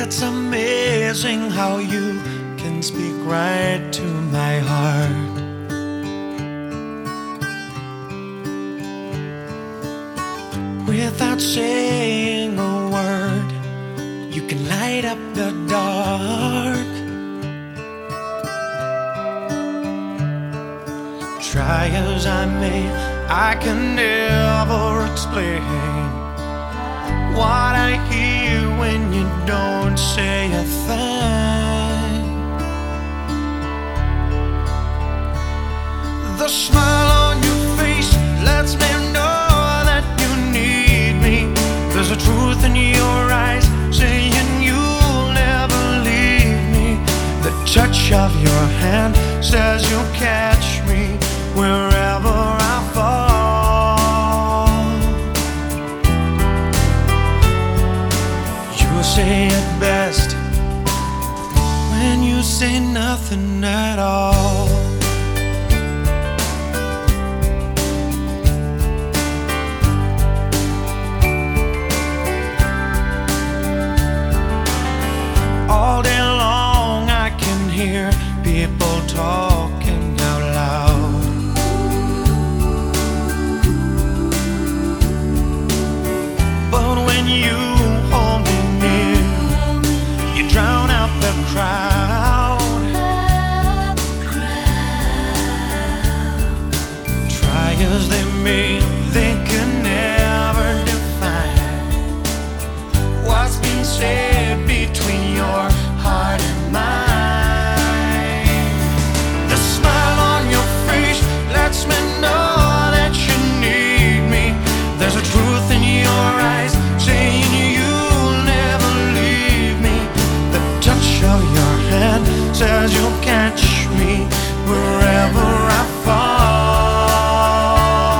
It's amazing how you can speak right to my heart. Without saying a word, you can light up the dark. Try as I may, I can never explain what I hear when you don't say a thing. The smile on your face lets me know that you need me. There's a truth in your eyes saying you'll never leave me. The touch of your hand says you'll catch me wherever I fall. You say it best when you say nothing at all. All day long I can hear people talking out loud. But when you hold me near, you drown out the crowd. Try as they may, they can never define what's been said between your heart and mine. The smile on your face lets me know that you need me. There's a truth in your eyes saying you'll never leave me. The touch of your hand says you'll catch me wherever I fall.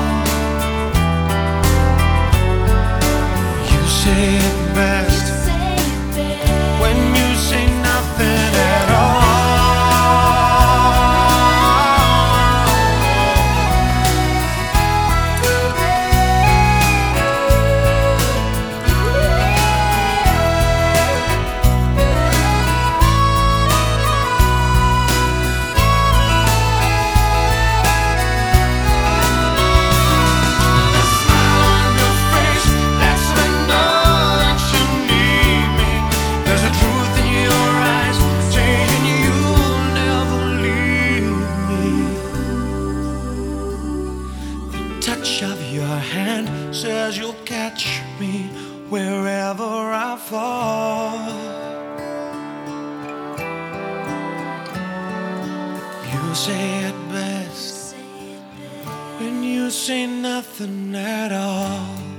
You say it best when you say nothing at all. Touch of your hand says you'll catch me wherever I fall. You say it best when you say nothing at all.